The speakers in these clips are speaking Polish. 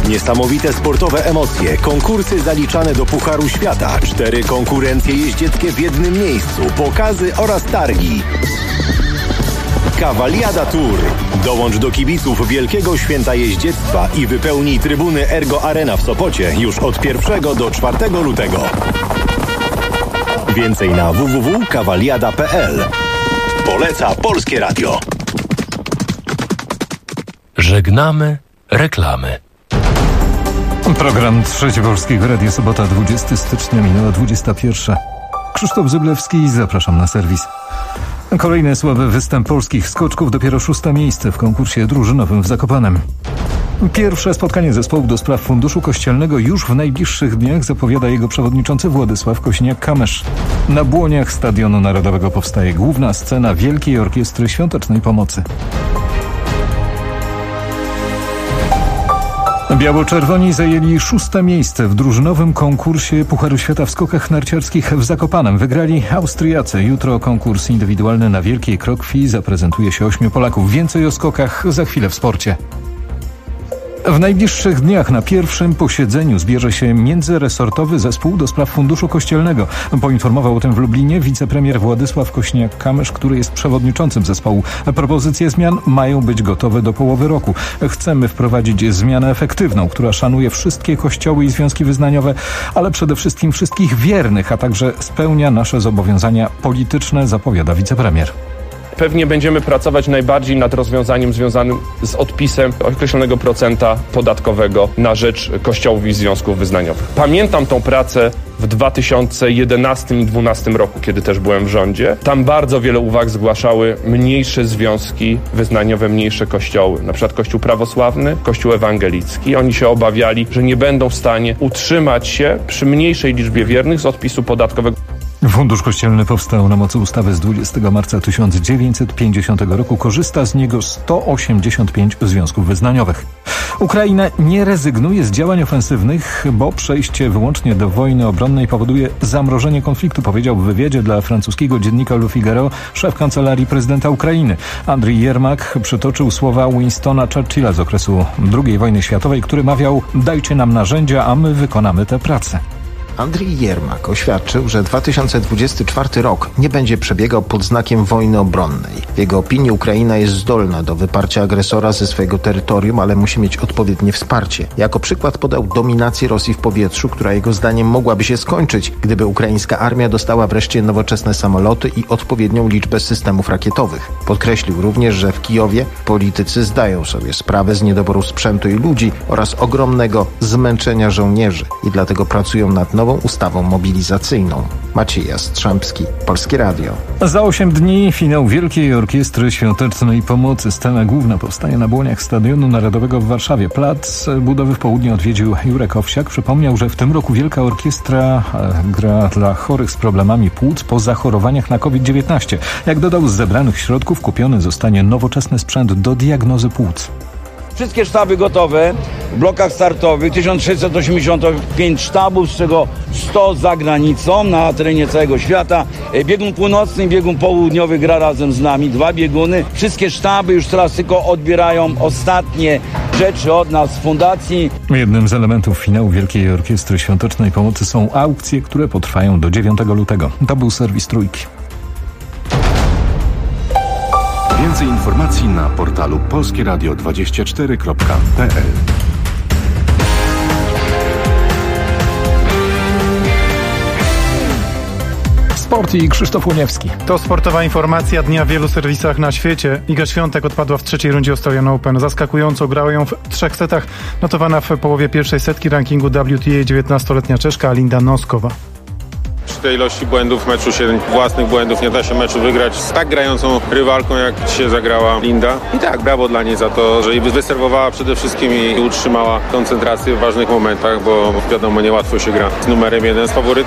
Niesamowite sportowe emocje, konkursy zaliczane do Pucharu Świata, 4 konkurencje jeździeckie w jednym miejscu, pokazy oraz targi. Cavaliada Tour. Dołącz do kibiców Wielkiego Święta Jeździectwa i wypełnij trybuny Ergo Arena w Sopocie już od 1 do 4 lutego. Więcej na www.cavaliada.pl. Poleca Polskie Radio. Żegnamy reklamy. Program Trzecie Polskiego Radia, sobota 20 stycznia, minęła 21. Krzysztof Zyblewski, zapraszam na serwis. Kolejny słaby występ polskich skoczków, dopiero 6. miejsce w konkursie drużynowym w Zakopanem. Pierwsze spotkanie zespołu do spraw Funduszu Kościelnego już w najbliższych dniach zapowiada jego przewodniczący Władysław Kośniak-Kamysz. Na błoniach Stadionu Narodowego powstaje główna scena Wielkiej Orkiestry Świątecznej Pomocy. Biało-czerwoni zajęli 6. miejsce w drużynowym konkursie Pucharu Świata w skokach narciarskich w Zakopanem. Wygrali Austriacy. Jutro konkurs indywidualny na Wielkiej Krokwi. Zaprezentuje się 8 Polaków. Więcej o skokach za chwilę w sporcie. W najbliższych dniach na pierwszym posiedzeniu zbierze się międzyresortowy zespół do spraw Funduszu Kościelnego. Poinformował o tym w Lublinie wicepremier Władysław Kośniak-Kamysz, który jest przewodniczącym zespołu. Propozycje zmian mają być gotowe do połowy roku. Chcemy wprowadzić zmianę efektywną, która szanuje wszystkie kościoły i związki wyznaniowe, ale przede wszystkim wszystkich wiernych, a także spełnia nasze zobowiązania polityczne, zapowiada wicepremier. Pewnie będziemy pracować najbardziej nad rozwiązaniem związanym z odpisem określonego procenta podatkowego na rzecz kościołów i związków wyznaniowych. Pamiętam tą pracę w 2011 i 2012 roku, kiedy też byłem w rządzie. Tam bardzo wiele uwag zgłaszały mniejsze związki wyznaniowe, mniejsze kościoły. Na przykład Kościół prawosławny, Kościół ewangelicki. Oni się obawiali, że nie będą w stanie utrzymać się przy mniejszej liczbie wiernych z odpisu podatkowego. Fundusz Kościelny powstał na mocy ustawy z 20 marca 1950 roku. Korzysta z niego 185 związków wyznaniowych. Ukraina nie rezygnuje z działań ofensywnych, bo przejście wyłącznie do wojny obronnej powoduje zamrożenie konfliktu, powiedział w wywiadzie dla francuskiego dziennika Le Figaro szef kancelarii prezydenta Ukrainy. Andriy Yermak przytoczył słowa Winstona Churchilla z okresu II wojny światowej, który mawiał: dajcie nam narzędzia, a my wykonamy tę pracę. Andriy Yermak oświadczył, że 2024 rok nie będzie przebiegał pod znakiem wojny obronnej. W jego opinii Ukraina jest zdolna do wyparcia agresora ze swojego terytorium, ale musi mieć odpowiednie wsparcie. Jako przykład podał dominację Rosji w powietrzu, która jego zdaniem mogłaby się skończyć, gdyby ukraińska armia dostała wreszcie nowoczesne samoloty i odpowiednią liczbę systemów rakietowych. Podkreślił również, że w Kijowie politycy zdają sobie sprawę z niedoboru sprzętu i ludzi oraz ogromnego zmęczenia żołnierzy i dlatego pracują nad nową ustawą mobilizacyjną. Maciej Jastrzębski, Polskie Radio. Za 8 dni finał Wielkiej Orkiestry Świątecznej Pomocy. Scena główna powstaje na błoniach Stadionu Narodowego w Warszawie. Plac budowy w południe odwiedził Jurek Owsiak. Przypomniał, że w tym roku Wielka Orkiestra gra dla chorych z problemami płuc po zachorowaniach na COVID-19. Jak dodał, z zebranych środków kupiony zostanie nowoczesny sprzęt do diagnozy płuc. Wszystkie sztaby gotowe, w blokach startowych 1685 sztabów, z czego 100 za granicą, na terenie całego świata. Biegun północny i biegun południowy gra razem z nami, 2 bieguny. Wszystkie sztaby już teraz tylko odbierają ostatnie rzeczy od nas z fundacji. Jednym z elementów finału Wielkiej Orkiestry Świątecznej Pomocy są aukcje, które potrwają do 9 lutego. To był serwis Trójki. Więcej informacji na portalu polskieradio24.pl. Sport i Krzysztof Łoniewski. To sportowa informacja dnia w wielu serwisach na świecie. Iga Świątek odpadła w trzeciej rundzie Australian Open. Zaskakująco grała ją w 3 setach. Notowana w połowie pierwszej setki rankingu WTA 19-letnia Czeszka Linda Noskowa. Przy tej ilości błędów w meczu własnych błędów nie da się meczu wygrać z tak grającą rywalką, jak dzisiaj zagrała Linda. I tak, brawo dla niej za to, że wyserwowała przede wszystkim i utrzymała koncentrację w ważnych momentach, bo wiadomo, niełatwo się gra z numerem 1 z faworytką.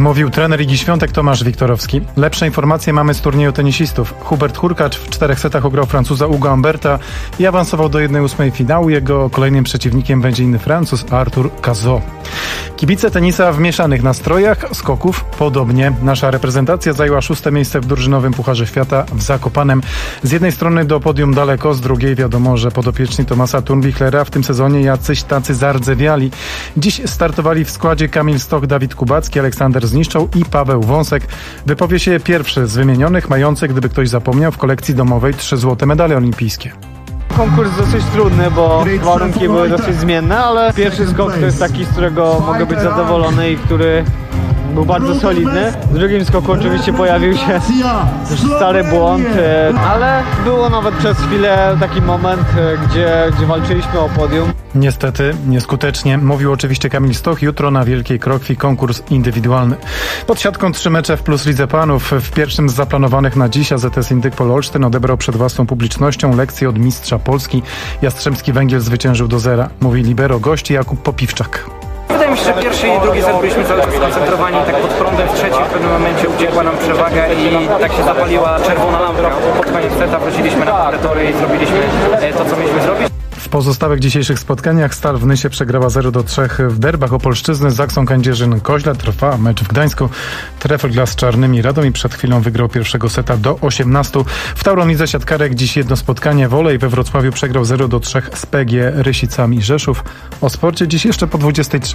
Mówił trener Igi Świątek Tomasz Wiktorowski. Lepsze informacje mamy z turnieju tenisistów. Hubert Hurkacz w 4 setach ograł Francuza Hugo Humberta i awansował do 1/8 finału. Jego kolejnym przeciwnikiem będzie inny Francuz, Arthur Cazaux. Kibice tenisa w mieszanych nastrojach, skoków podobnie. Nasza reprezentacja zajęła 6. miejsce w drużynowym Pucharze Świata w Zakopanem. Z jednej strony do podium daleko, z drugiej wiadomo, że podopieczni Thomasa Thurmbichlera w tym sezonie jacyś tacy zardzewiali. Dziś startowali w składzie Kamil Stoch, Dawid Kubacki, Aleksander Zniszczał i Paweł Wąsek. Wypowie się pierwszy z wymienionych, mający, gdyby ktoś zapomniał, w kolekcji domowej 3 złote medale olimpijskie. Konkurs dosyć trudny, bo warunki były dosyć zmienne, ale pierwszy skok to jest taki, z którego mogę być zadowolony i który był bardzo solidny. W drugim skoku oczywiście pojawił się stary błąd, ale było nawet przez chwilę taki moment, gdzie walczyliśmy o podium. Niestety, nieskutecznie. Mówił oczywiście Kamil Stoch. Jutro na Wielkiej Krokwi konkurs indywidualny. Pod siatką 3 mecze w Plus Lidze Panów. W pierwszym z zaplanowanych na dziś AZS Indykpol Olsztyn odebrał przed własną publicznością lekcję od mistrza Polski. Jastrzębski Węgiel zwyciężył do 0. Mówi libero gości Jakub Popiwczak. Wydaje mi się, że pierwszy i drugi set byliśmy cały czas skoncentrowani tak pod prądem, w trzecim w pewnym momencie uciekła nam przewaga i tak się zapaliła czerwona lampka. Pod koniec seta wróciliśmy na parę i zrobiliśmy to, co mieliśmy zrobić. W pozostałych dzisiejszych spotkaniach Stal w Nysie przegrała 0-3 w derbach Opolszczyzny z Zaksą Kędzierzyn-Koźle. Trwa mecz w Gdańsku. Trefl z Czarnymi Radomiem przed chwilą wygrał pierwszego seta do 18. W Tauromidze siatkarek dziś jedno spotkanie. Wolej we Wrocławiu przegrał 0-3 z PG Rysicami Rzeszów. O sporcie dziś jeszcze po 23.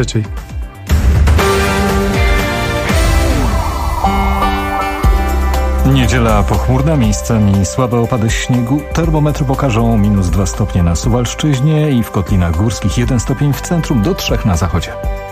Niedziela pochmurna, miejscami słabe opady śniegu. Termometry pokażą -2 stopnie na Suwalszczyźnie i w Kotlinach Górskich, 1 stopień w centrum, do 3 na zachodzie.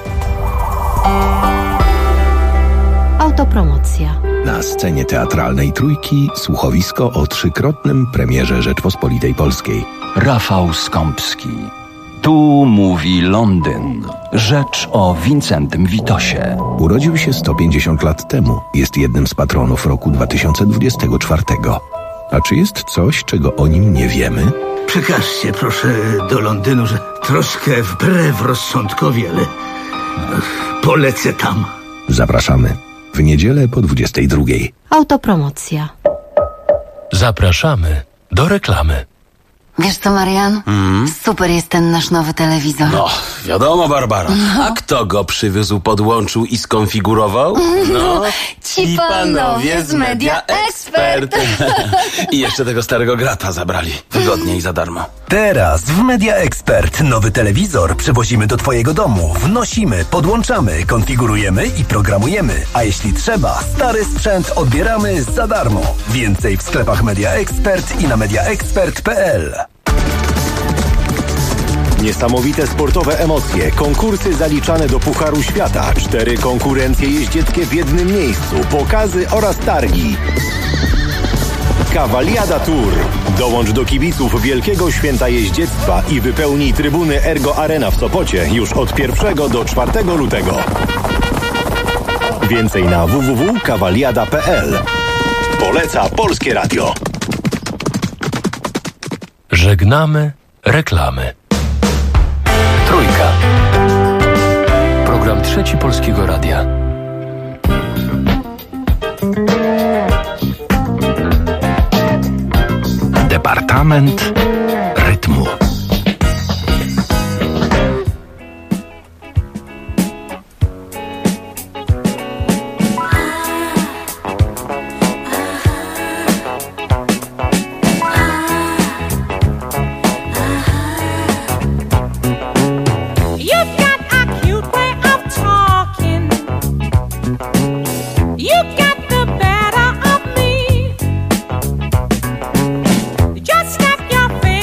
Autopromocja. Na scenie teatralnej Trójki słuchowisko o 3-krotnym premierze Rzeczpospolitej Polskiej. Rafał Skąpski. Tu mówi Londyn. Rzecz o Wincentym Witosie. Urodził się 150 lat temu. Jest jednym z patronów roku 2024. A czy jest coś, czego o nim nie wiemy? Przekażcie proszę do Londynu, że troszkę wbrew rozsądkowi, ale polecę tam. Zapraszamy. W niedzielę po 22. Autopromocja. Zapraszamy do reklamy. Wiesz co, Marian? Super jest ten nasz nowy telewizor. No, wiadomo, Barbara. A kto go przywiózł, podłączył i skonfigurował? No, ci panowie z Media Expert. I jeszcze tego starego grata zabrali. Wygodnie i za darmo. Teraz w Media Expert nowy telewizor przywozimy do twojego domu. Wnosimy, podłączamy, konfigurujemy i programujemy. A jeśli trzeba, stary sprzęt odbieramy za darmo. Więcej w sklepach Media Expert i na mediaexpert.pl. Niesamowite sportowe emocje, konkursy zaliczane do Pucharu Świata, 4 konkurencje jeździeckie w jednym miejscu, pokazy oraz targi. Cavaliada Tour. Dołącz do kibiców Wielkiego Święta Jeździectwa i wypełnij trybuny Ergo Arena w Sopocie już od 1 do 4 lutego. Więcej na www.cavaliada.pl. Poleca Polskie Radio. Żegnamy reklamy. Trójka. Program Trzeci Polskiego Radia. Departament rytmu. Just snap your fingers.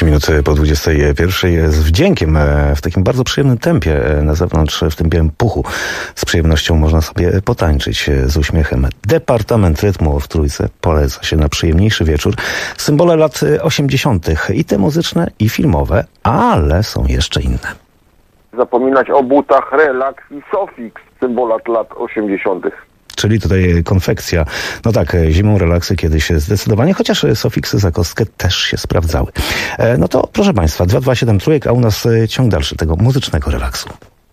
13 minut po 21. Z wdziękiem, w takim bardzo przyjemnym tempie na zewnątrz, w tym białym puchu. Z przyjemnością można sobie potańczyć z uśmiechem. Departament Rytmu w Trójce poleca się na przyjemniejszy wieczór. Symbole lat 80. i te muzyczne, i filmowe, ale są jeszcze inne. Zapominać o butach Relax i Sofix, symbolat lat 80. Czyli tutaj konfekcja. No tak, zimą relaksy kiedyś zdecydowanie, chociaż Sofiksy za kostkę też się sprawdzały. No to proszę Państwa, 227 Trójek, a u nas ciąg dalszy tego muzycznego relaksu.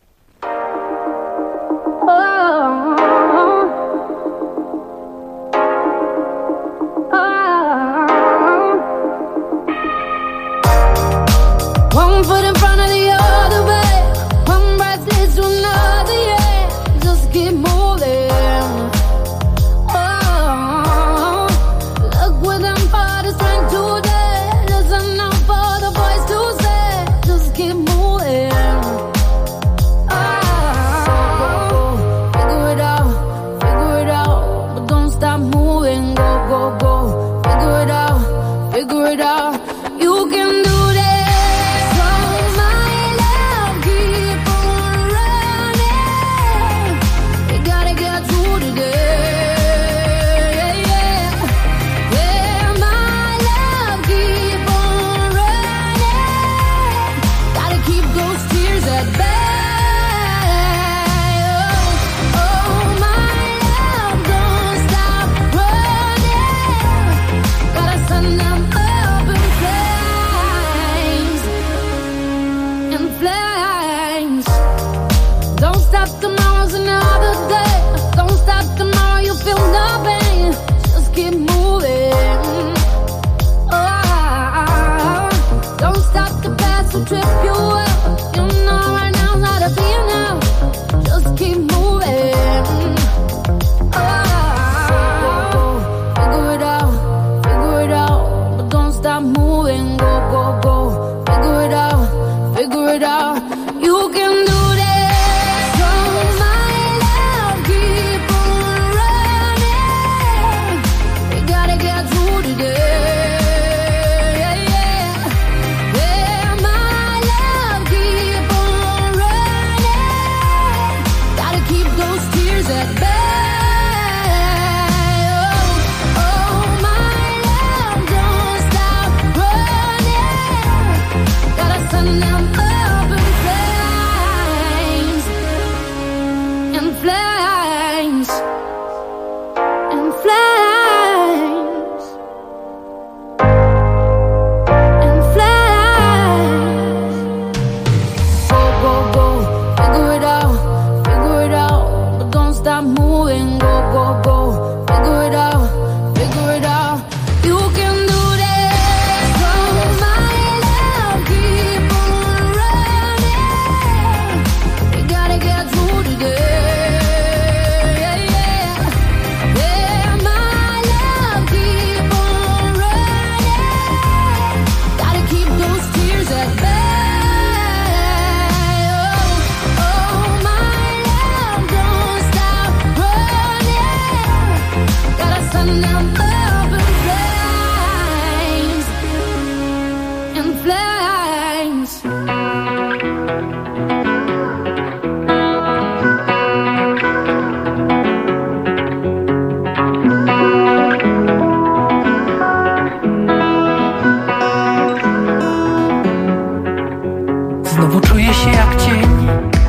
Znowu czuję się jak cień.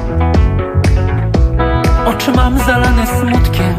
Oczy mam zalane smutkiem.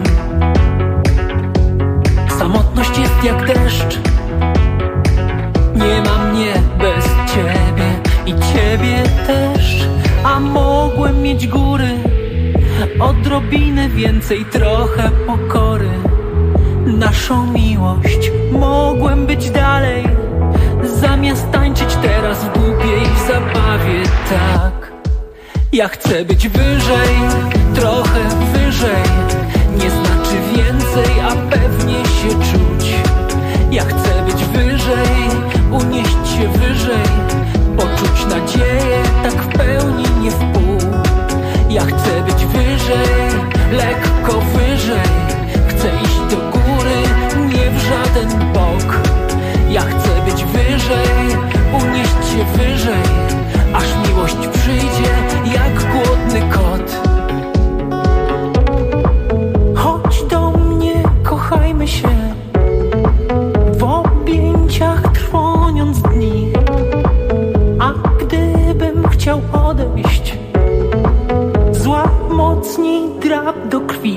Samotność jest jak deszcz. Nie ma mnie bez ciebie i ciebie też. A mogłem mieć góry, odrobinę więcej, trochę pokory. Naszą miłość mogłem być dalej, zamiast tańczyć teraz w głupiej zabawie. Tak, ja chcę być wyżej, trochę wyżej. Nie znaczy więcej, a pewnie się czuć. Ja chcę być wyżej, unieść się wyżej, poczuć nadzieję, tak w pełni, nie w pół. Ja chcę być wyżej, lekko wyżej. Chcę iść do góry, nie w żaden bok. Ja chcę być wyżej, unieść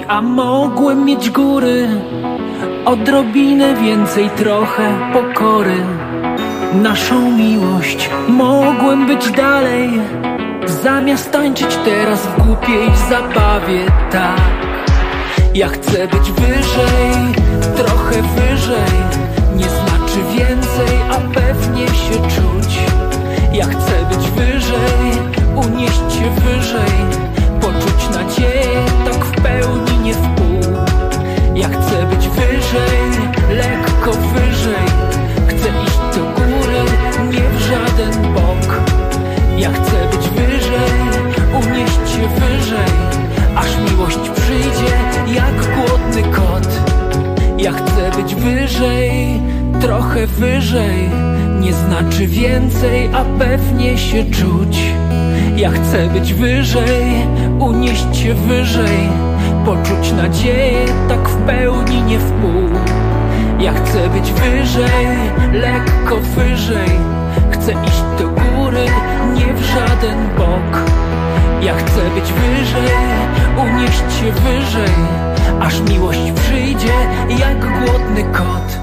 a mogłem mieć góry, odrobinę więcej, trochę pokory. Naszą miłość mogłem być dalej, zamiast tańczyć teraz w głupiej zabawie, tak. Ja chcę być wyżej, trochę wyżej, nie znaczy więcej, a pewnie się czuć. Ja chcę być wyżej, unieść się wyżej, poczuć nadzieję, tak w pełni, nie w pół. Ja chcę być wyżej, lekko wyżej, chcę iść do góry, nie w żaden bok. Ja chcę być wyżej, unieść się wyżej, aż miłość przyjdzie jak głodny kot. Ja chcę być wyżej, trochę wyżej, nie znaczy więcej, a pewnie się czuć. Ja chcę być wyżej, unieść się wyżej, poczuć nadzieję, tak w pełni, nie w pół. Ja chcę być wyżej, lekko wyżej, chcę iść do góry, nie w żaden bok. Ja chcę być wyżej, unieść się wyżej, aż miłość przyjdzie jak głodny kot.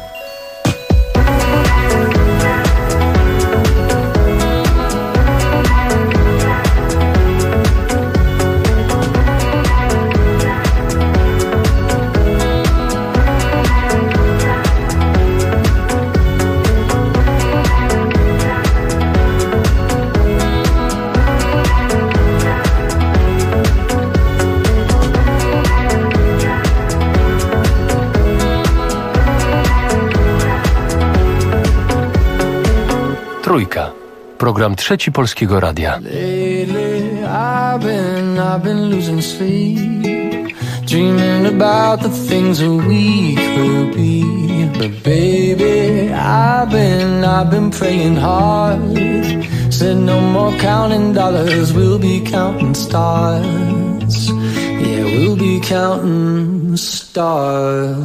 Trójka. Program Trzeci Polskiego Radia. Lately I've been losing sleep, dreaming about the things that we could be. But baby, I've been praying hard. Said no more counting dollars, we'll be counting stars. Yeah, we'll be counting stars.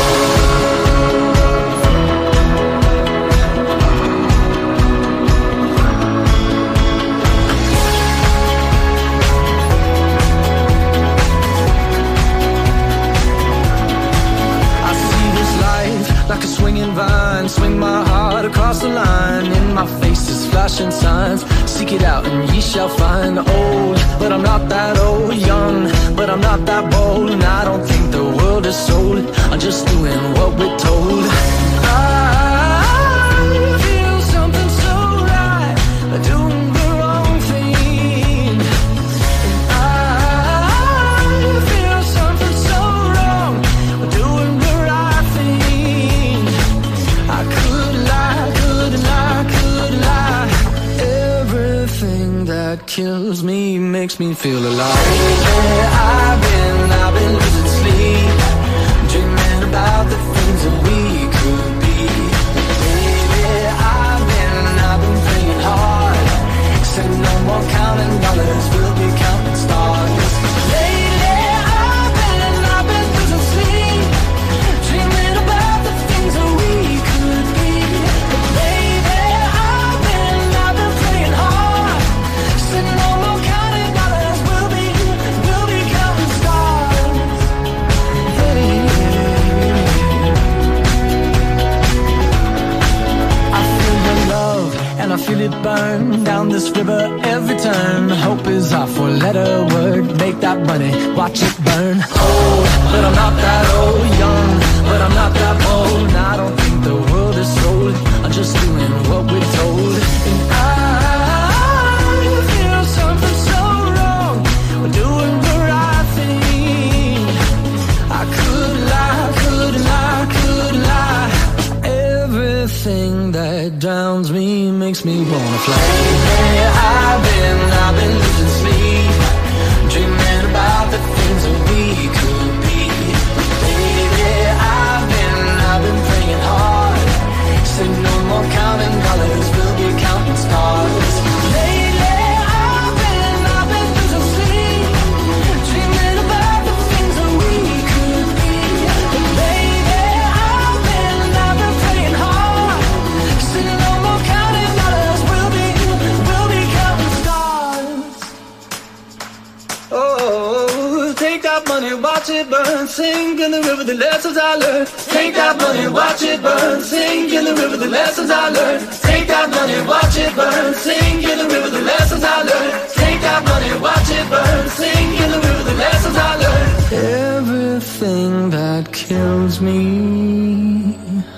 Like a swinging vine, swing my heart across the line. In my face is flashing signs. Seek it out and ye shall find. Old, but I'm not that old. Young, but I'm not that bold. And I don't think the world is sold. I'm just doing what we're told. I feel something so right, doing the wrong thing. And I feel something so wrong, doing the right thing. I could lie, could lie, could lie. Everything that kills me makes me feel alive. I've been losing sleep, dreaming about the things that we could be. Baby, I've been praying hard. Said no more counting dollars, we'll be counting stars. Lately, I've been losing sleep, dreaming about the things that we could be. But baby, I've been praying hard. Said no more counting dollars, we'll be counting stars. Hey. I feel the love and I feel it burn down this river every turn. Hope is our four-letter word. Make that money, watch it burn. Old, but I'm not that old. Young, but I'm not that bold. And I don't think the world is sold. I'm just doing what we're told. And I feel something so wrong. We're doing the right thing. I could lie, could lie, could lie. Everything that drowns me makes me wanna fly. I've been losing sleep, dreaming about the things that we could be. Baby, I've been praying hard. Said no more counting dollars, we'll be counting stars. Lately, I've been losing sleep, dreaming about the things that we could be. But baby, I've been praying hard. Said no more counting dollars, we'll be that money, watch it burn. Sing in the river the lessons I learned. Take that money, watch it burn. Sing in the river the lessons I learned. Take that money, watch it burn. Sing in the river the lessons I learned. Take that money, watch it burn. Sing in the river the lessons I learned. Everything that kills me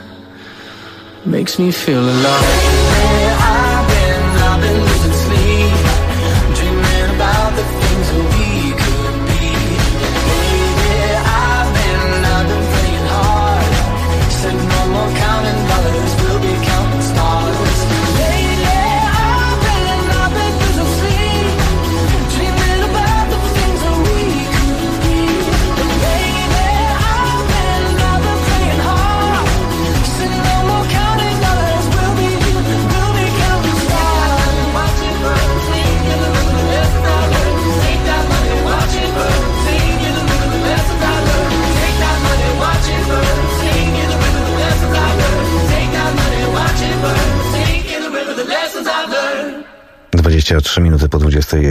makes me feel alive. Where I've been losing sleep, dreaming about the things that we could be. Baby, I've been playing hard. Said no more counting dollars, we'll be counting stars. Lately, I've been losing sleep, dreaming about the things that we could be. Baby, I've been playing hard. Said no more counting dollars, we'll be counting stars. Watch it burn, sing in the river the lessons I learned. Take that money, watch it burn, sing in the river the lessons I learned. Take that money, watch it burn, sing in the river the lessons I learned. Take that money, watch it burn, sing in the river the lessons I learned. 23 minuty po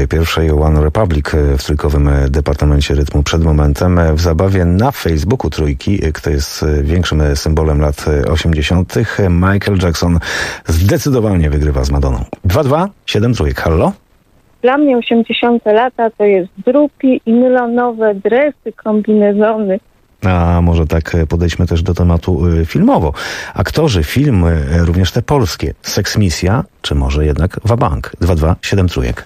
21. One Republic w trójkowym Departamencie Rytmu przed momentem. W zabawie na Facebooku Trójki, kto jest większym symbolem lat 80. Michael Jackson zdecydowanie wygrywa z Madonną. 2-2, 7 trójek. Hallo? Dla mnie 80 lata to jest drupi i nylonowe dresy, kombinezony. A może tak podejdźmy też do tematu filmowo. Aktorzy, filmy, również te polskie. Seksmisja, czy może jednak wabank? 2-2, 7 trójek.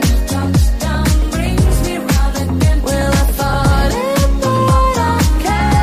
Well, I thought it, but I can't.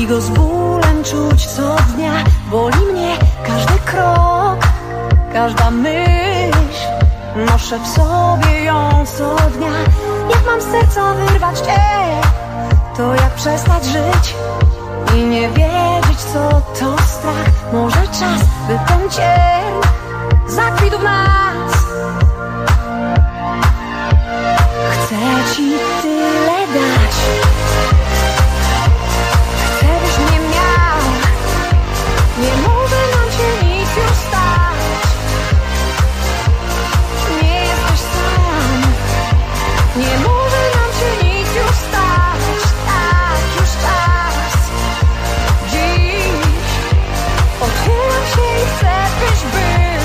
i go z bólem czuć co dnia. Boli mnie każdy krok, każda myśl. Noszę w sobie ją co dnia. Jak mam z serca wyrwać cię, to jak przestać żyć i nie wiedzieć co to strach. Może czas, by ten cień zakwitł w nas. Chcę ci tyle dać, chcę byś mnie miał. Nie może nam się nic już stać. Nie jesteś sam, nie może nam się nic już stać. Tak, już czas. Dziś otwieram się i chcę byś był.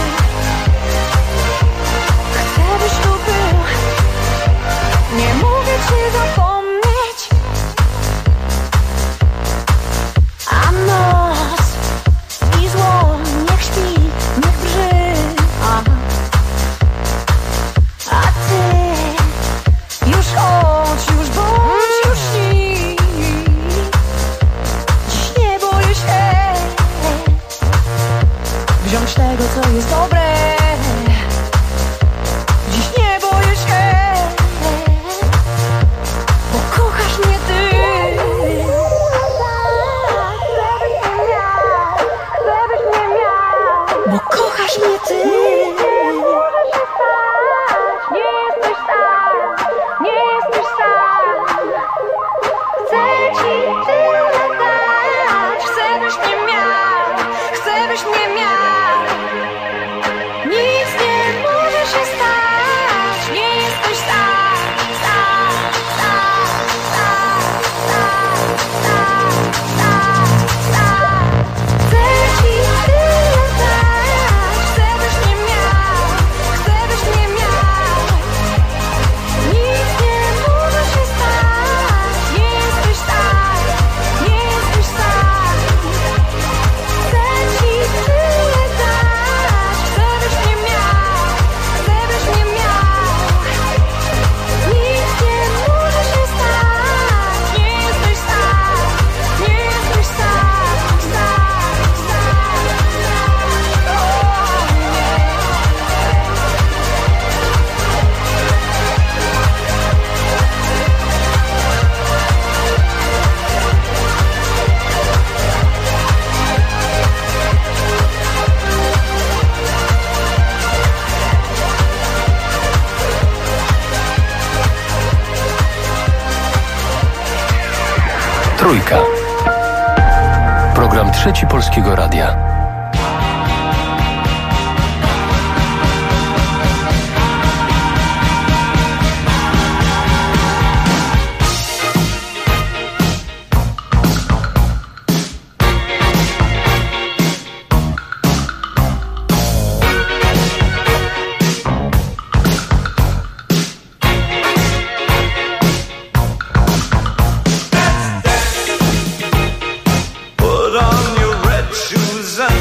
Chcę byś tu był. Nie mogę cię zapomnieć. A noc i zło niech śpi, niech brży. A ty już chodź, już bądź, już śnij. Dziś nie boję się wziąć tego, co jest dobre. Dziś nie boję się, bo kochasz mnie ty. Bo kochasz mnie ty. Nie jesteś sam, nie jesteś sam. Chcę ci tyle dać. Chcę byś mnie miał, chcę byś mnie miał. Nic nie może się stać. Nie jesteś sam, sam, sam, sam, sam, sam, sam, sam. Chcę ci tyle dać. Chcę byś mnie miał, chcę byś mnie miał. Nic nie może się stać. Nie jesteś sam, nie jesteś sam. Chcę ci tyle dać. Chcę byś mnie miał, chcę byś mnie miał. Nic nie może się stać. Nie jesteś sam, nie jesteś sam, sam, sam. Trójka. Program Trzeci Polskiego Radia. Put on your red shoes and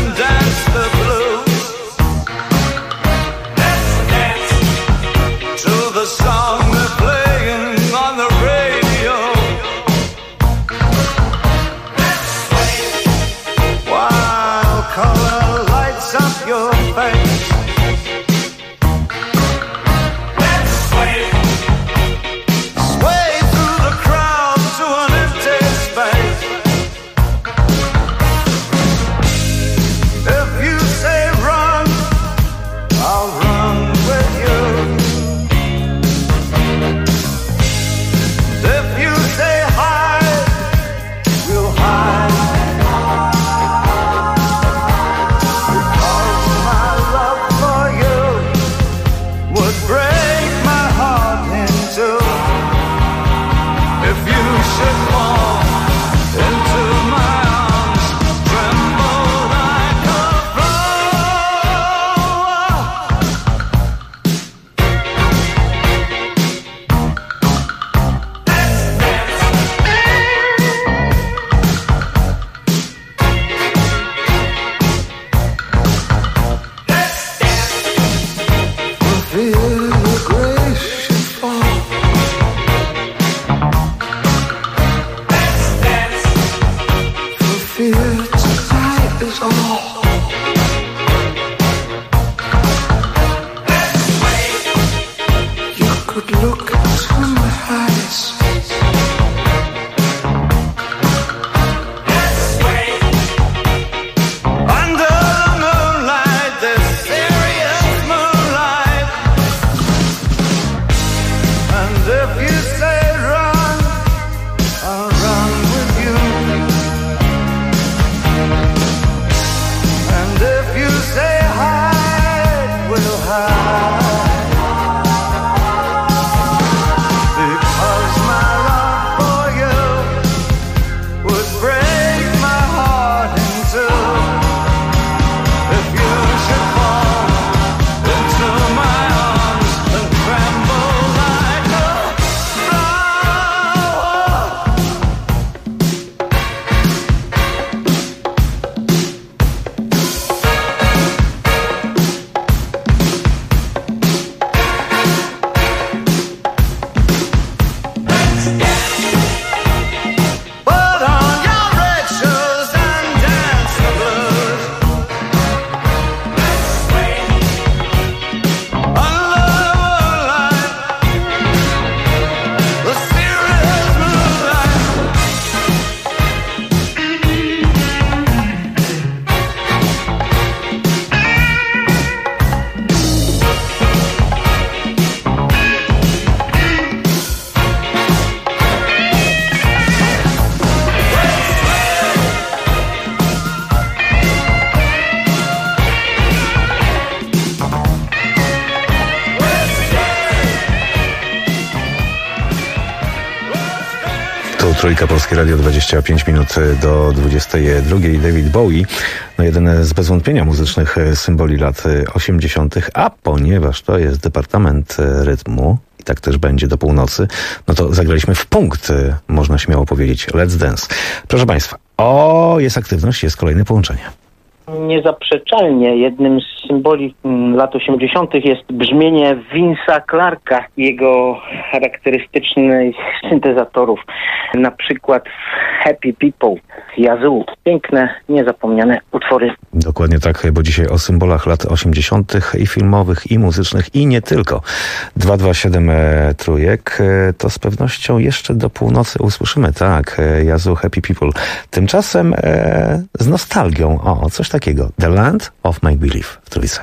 Trójka, Polskie Radio, 25 minut do 22. David Bowie, no jeden z bez wątpienia muzycznych symboli lat 80., a ponieważ to jest Departament Rytmu, i tak też będzie do północy, no to zagraliśmy w punkt, można śmiało powiedzieć. Let's Dance. Proszę Państwa, jest aktywność, jest kolejne połączenie. Niezaprzeczalnie jednym z symboli lat 80. jest brzmienie Vince'a Clarka i jego charakterystycznych syntezatorów. Na przykład w Happy People, Yazoo. Piękne, niezapomniane utwory. Dokładnie tak, bo dzisiaj o symbolach lat 80. i filmowych, i muzycznych, i nie tylko. 227 trójek, to z pewnością jeszcze do północy usłyszymy, tak, Yazoo, Happy People. Tymczasem z nostalgią, coś takiego. The Land of Make Believe w Trójce.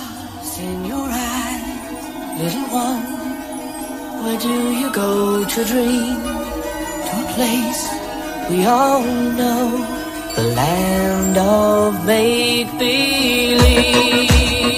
Little one, where do you go to dream? To a place we all know, the land of make-believe.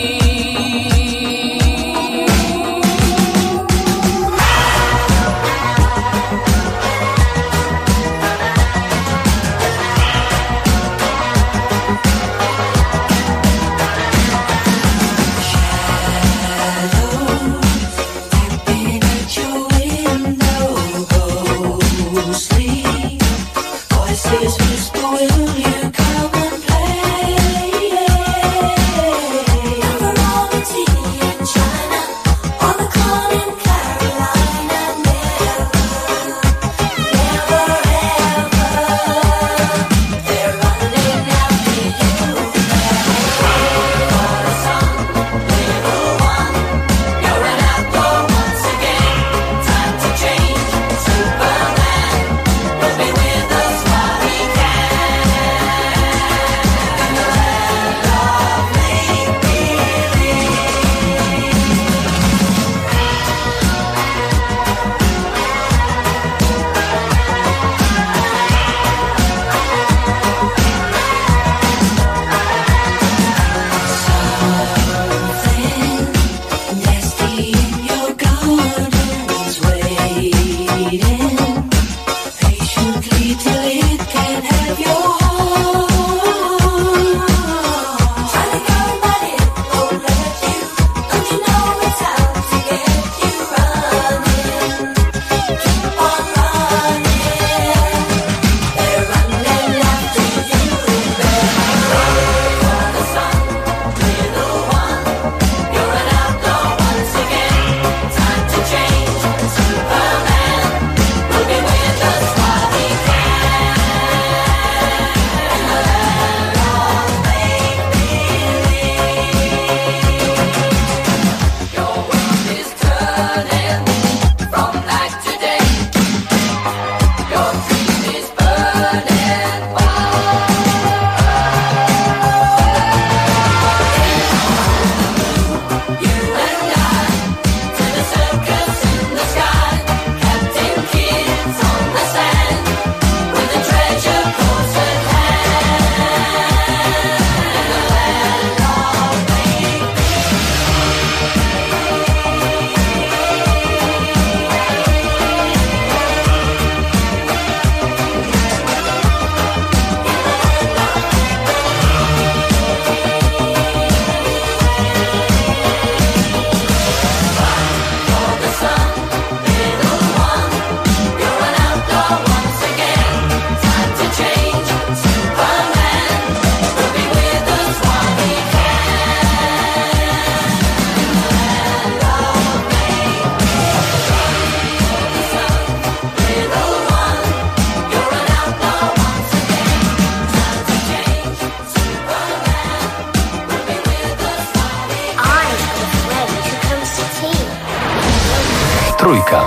Trójka.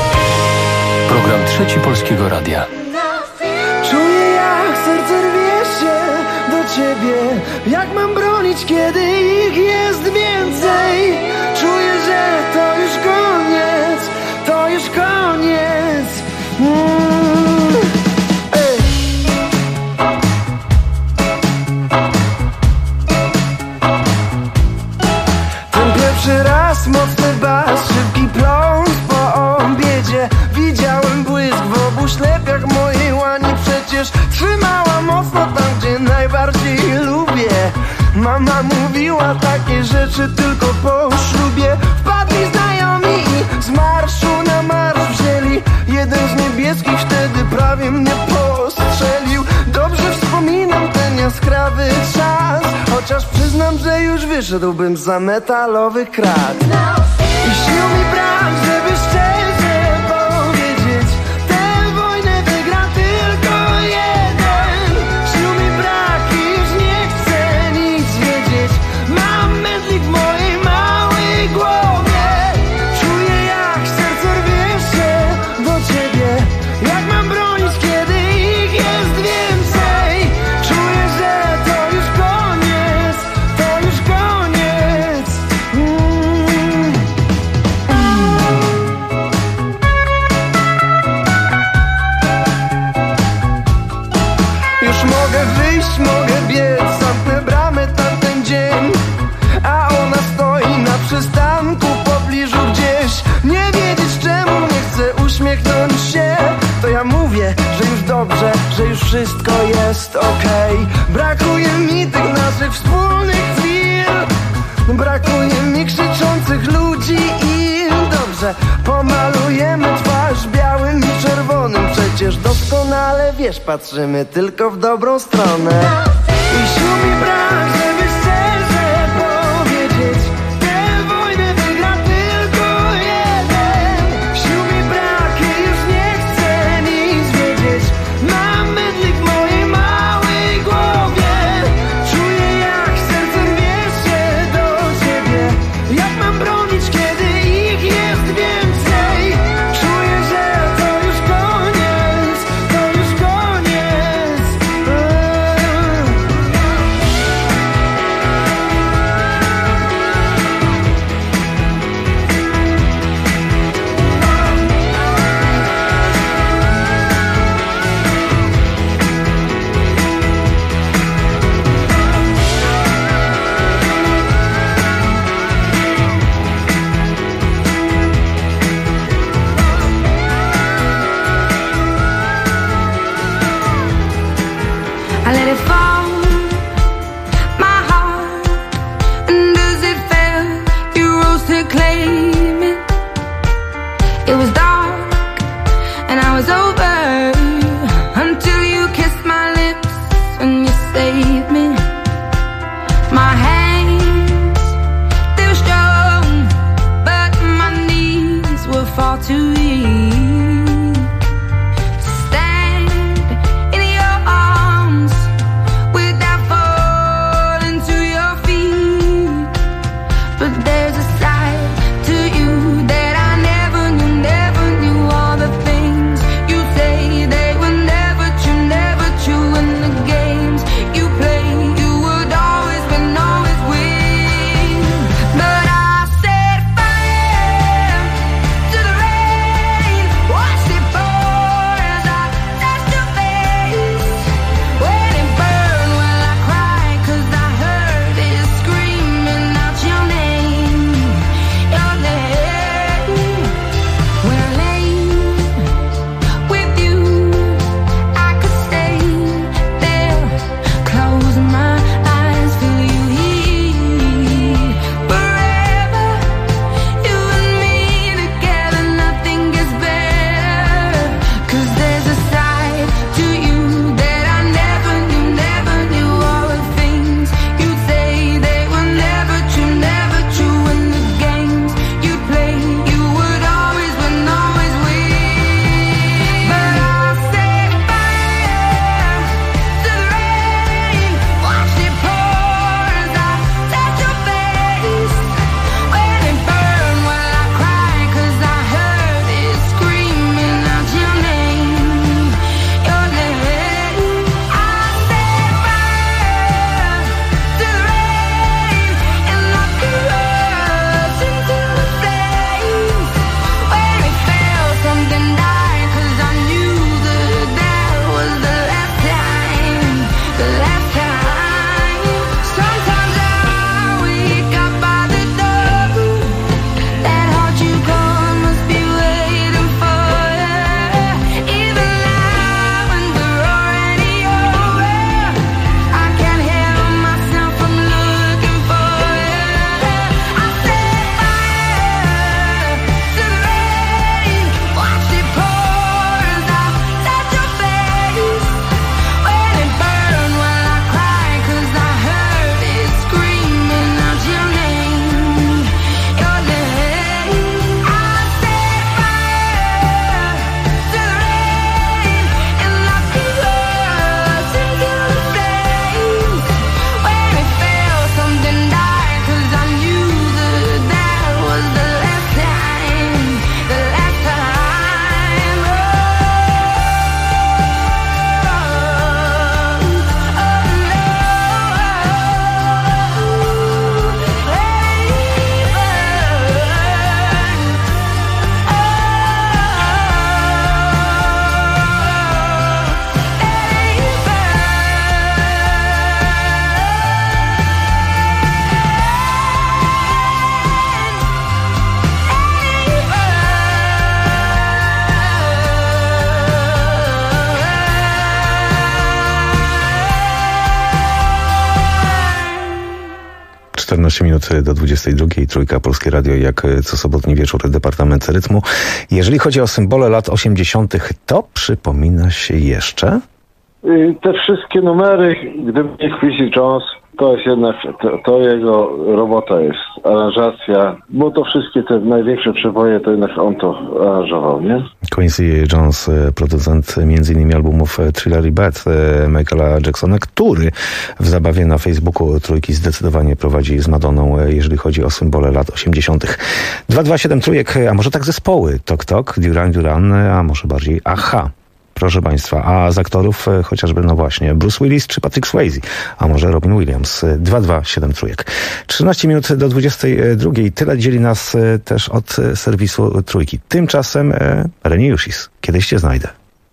Program Trzeci Polskiego Radia. Czuję, jak serce rwie się do ciebie. Jak mam bronić, kiedy ich jest więcej? Czuję, że to już koniec, to już koniec. Ten pierwszy raz, mocny bas, szybki pląs po obiedzie. Widziałem błysk w obu ślepiach moich. Mama mówiła takie rzeczy tylko po ślubie. Wpadli znajomi i z marszu na marsz wzięli. Jeden z niebieskich wtedy prawie mnie postrzelił. Dobrze wspominam ten jaskrawy czas, chociaż przyznam, że już wyszedłbym za metalowych krat. I sił mi brak, żeby szczerze powiedzieć, tę wojnę wygra tylko jeden. Sił mi brak i już nie chcę nic wiedzieć. Mam mętlik w mojej małej głowie. Czuję, jak serce rwie się do ciebie. Jak mam bronić, kiedy ich jest więcej? Czuję, że to już koniec, to już koniec. Już mogę wyjść, mogę biec, zamknę bramę tamten dzień. A ona stoi na przystanku w pobliżu gdzieś. Nie wiedzieć czemu nie chcę uśmiechnąć się. To ja mówię, że już dobrze, że już wszystko jest okej. Brakuje mi tych naszych wspólnych chwil. Brakuje mi krzyczących ludzi i dobrze, pomalujemy twarz białym i czerwonym. Przecież doskonale wiesz, patrzymy tylko w dobrą stronę. I sił mi brak, żeby szczerze powiedzieć, tę wojnę wygra tylko jeden. Sił mi brak i już nie chcę nic wiedzieć. Mam mydlik w mojej małej głowie. Czuję, jak serce rwie się do ciebie. Jak mam bronić, kiedy ich jest więcej? Czuję, że to już koniec, to już koniec. I let it fall, my heart, and as it fell, you rose to claim it. It was dark, and I was over, until you kissed my lips and you saved me. My hands, they were strong, but my knees were far too weak. 14 minut do 22. Trójka, Polskie Radio, jak co sobotni wieczór, Departament Rytmu. Jeżeli chodzi o symbole lat 80., to przypomina się jeszcze? Te wszystkie numery, gdyby nie Quincy Jones, to jest jednak, to jego robota jest, aranżacja, bo to wszystkie te największe przeboje, to jednak on to aranżował, nie? Quincy Jones, producent m.in. albumów Thriller i Bad Michaela Jacksona, który w zabawie na Facebooku Trójki zdecydowanie prowadzi z Madonną, jeżeli chodzi o symbole lat 80. 227 Trójek, a może tak zespoły Tok Tok, Duran Duran, a może bardziej Aha. Proszę Państwa, a z aktorów chociażby, no właśnie, Bruce Willis czy Patrick Swayze, a może Robin Williams. 227 Trójek. 13 minut do 22. Tyle dzieli nas też od serwisu Trójki. Tymczasem Reni Jusis. Kiedyś Cię znajdę.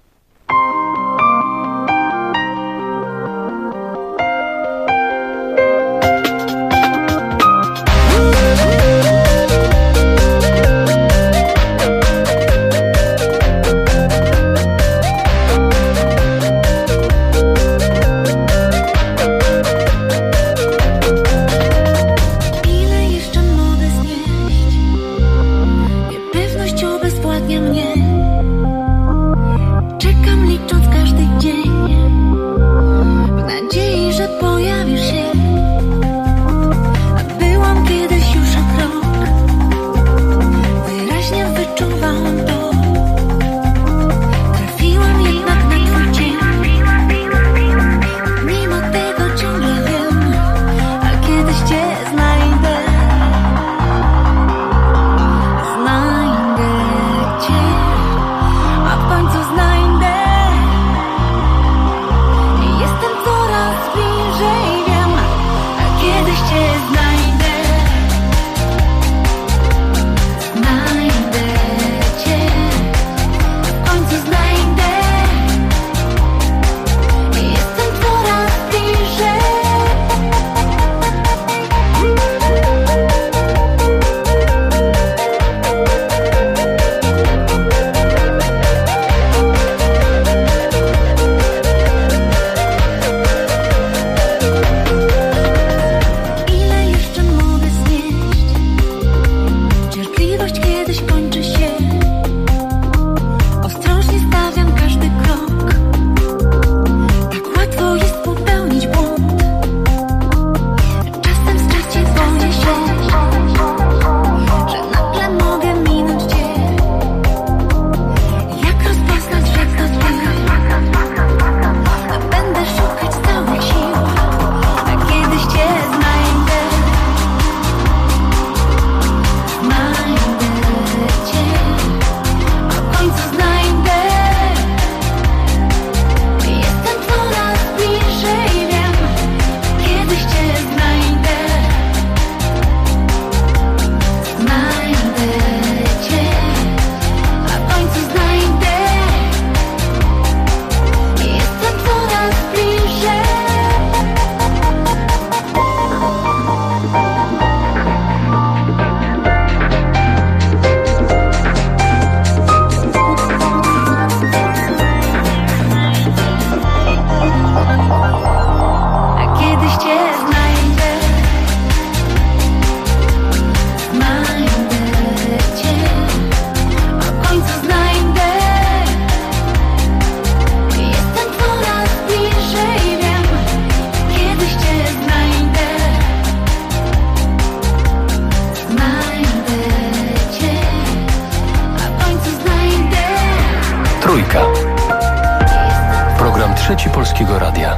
Trzeci Polskiego Radia.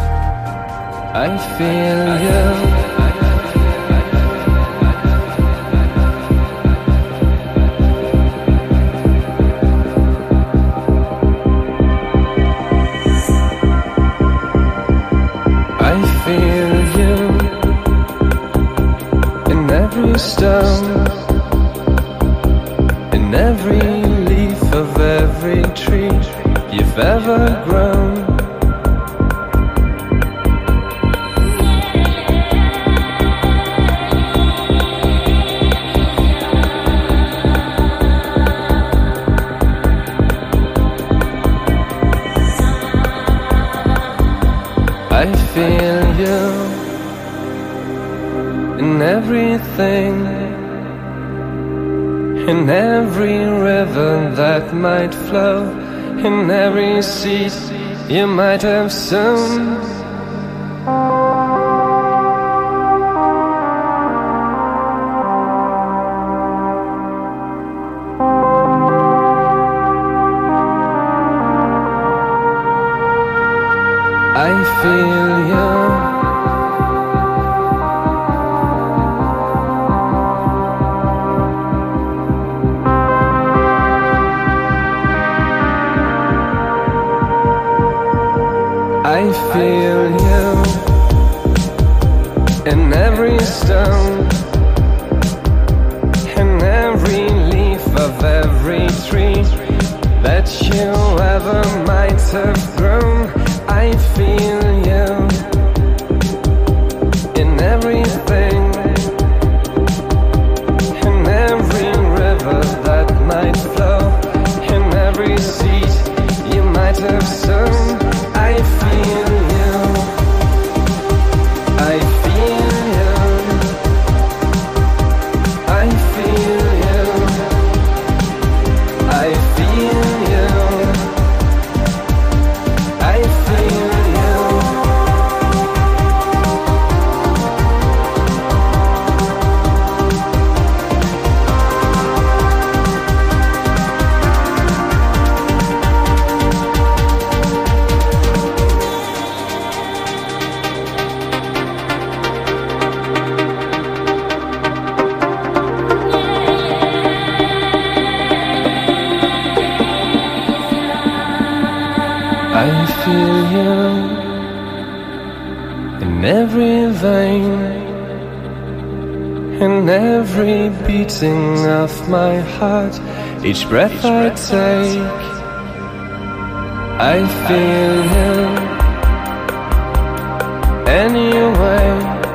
I feel you. I feel you in every stone, in every leaf of every tree you've ever grown. I feel you in in everything, in every river that might flow, in every seed you might have sown. I feel you. I feel you in every stone, in every leaf of every tree that you ever might have grown. I feel you in everything, in every river that might flow, in every seed you might have sown. I feel you, I feel you, I feel you, I feel you, I feel you. I feel you in every vein, in every beating of my heart, each breath I take. I feel you anyway,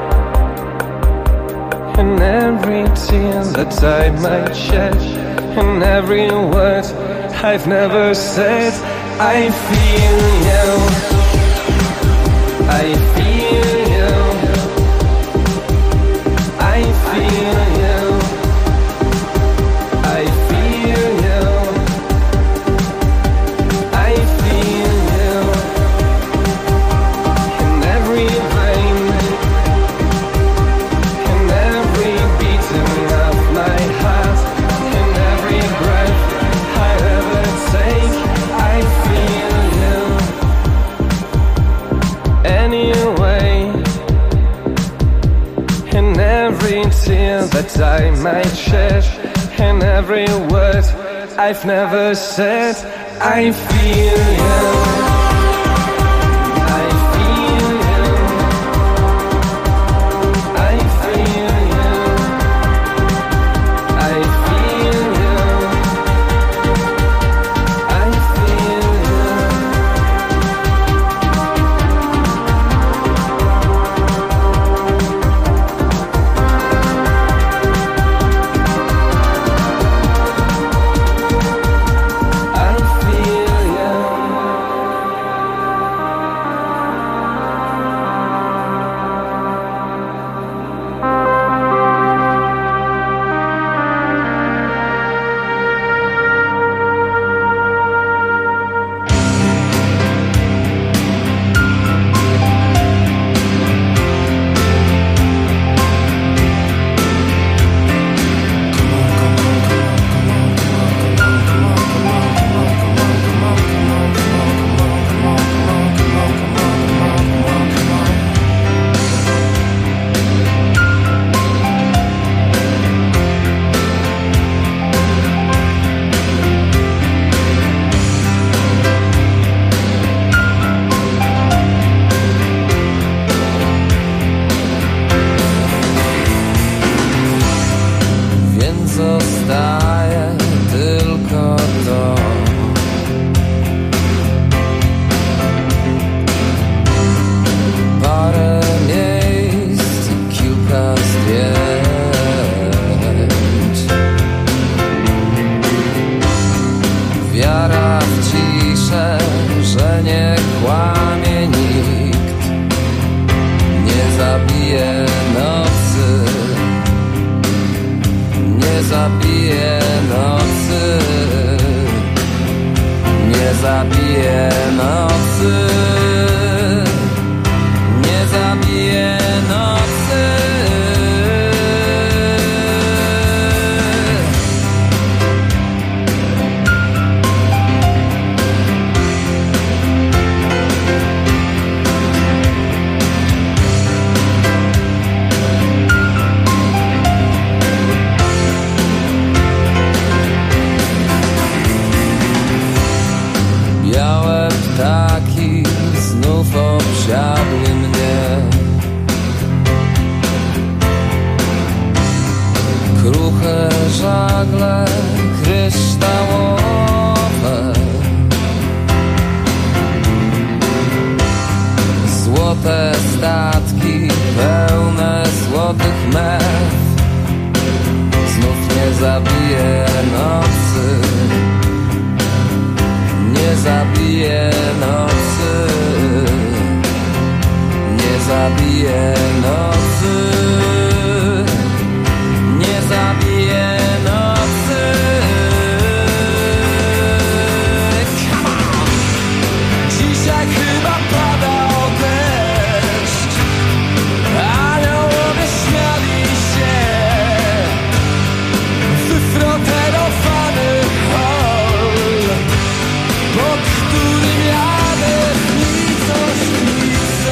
in every tear that I might shed, in every word I've never said. I feel you, I feel you, I feel you, I feel you, I feel you, in every vein, in every beating of my heart, in every breath I ever take. I feel you anyway, in every tear that I might shed, in every word I've never said. I feel you. zabije nocy. zabije nocy, nie zabije nocy. Białe ptaki znów obsiadły mnie. Kruche żagle kryształowe, złote statki pełne złotych mew. Znów nie zabije nocy, nie zabije nocy, nie zabije nocy, nie zabije nocy. Come on! Dzisiaj chyba padał deszcz, aniołowie śmiali się, wyfroterowany hol, pod którym jadę śnicą, śnicą.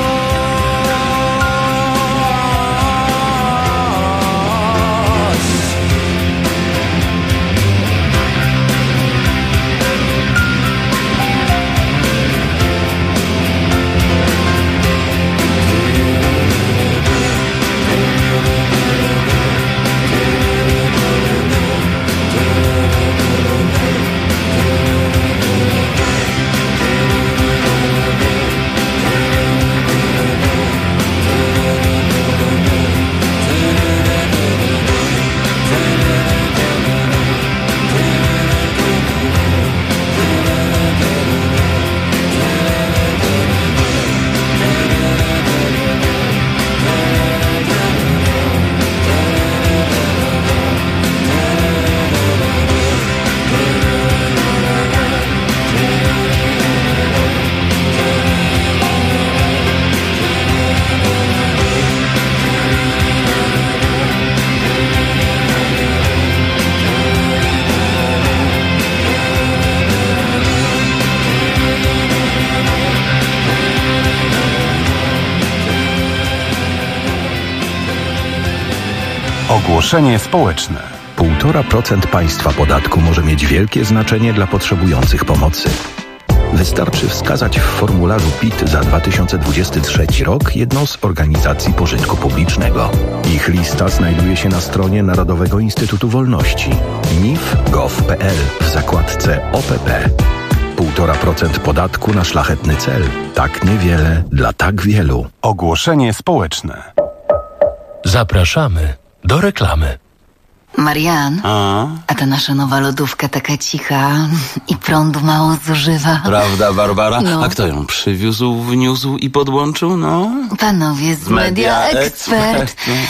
Ogłoszenie społeczne. 1,5% państwa podatku może mieć wielkie znaczenie dla potrzebujących pomocy. Wystarczy wskazać w formularzu PIT za 2023 rok jedną z organizacji pożytku publicznego. Ich lista znajduje się na stronie Narodowego Instytutu Wolności nif.gov.pl w zakładce OPP. 1,5% podatku na szlachetny cel. Tak niewiele dla tak wielu. Ogłoszenie społeczne. Zapraszamy do reklamy. Marian, a ta nasza nowa lodówka taka cicha i prądu mało zużywa. Prawda, Barbara? No. A kto ją przywiózł, wniósł i podłączył? No? Panowie z Media Expert.